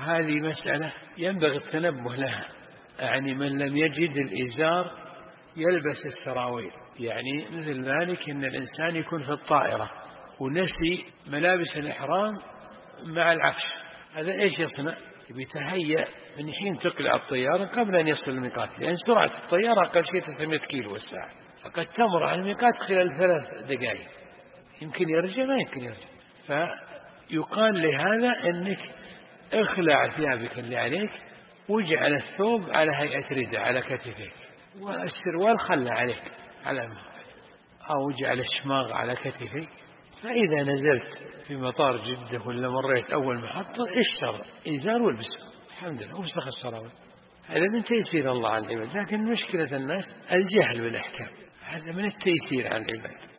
وهذه مسألة ينبغي التنبه لها. يعني من لم يجد الإزار يلبس السراويل، يعني مثل ذلك إن الإنسان يكون في الطائرة ونسي ملابس الإحرام مع العفش، هذا إيش يصنع؟ يتهيأ من حين تقلع الطيارة قبل أن يصل الميقات، لأن سرعة الطيارة أقل شيء 900 كيلو والساعة، فقد تمر على الميقات خلال 3 دقائق، يمكن يرجع ما يمكن يرجع. فيقال لهذا أنك اخلع ثيابك اللي عليك واجعل الثوب على هيئة رداء على كتفك، والسروال خلى عليك أو اجعل الشماغ على كتفك. فإذا نزلت في مطار جدة ولا مريت أول محطة اشتر إزار والبسه، الحمد لله، وفسخ السراويل. هذا من تيسير الله على العباد، لكن مشكلة الناس الجهل بالأحكام، هذا من التيسير على العباد.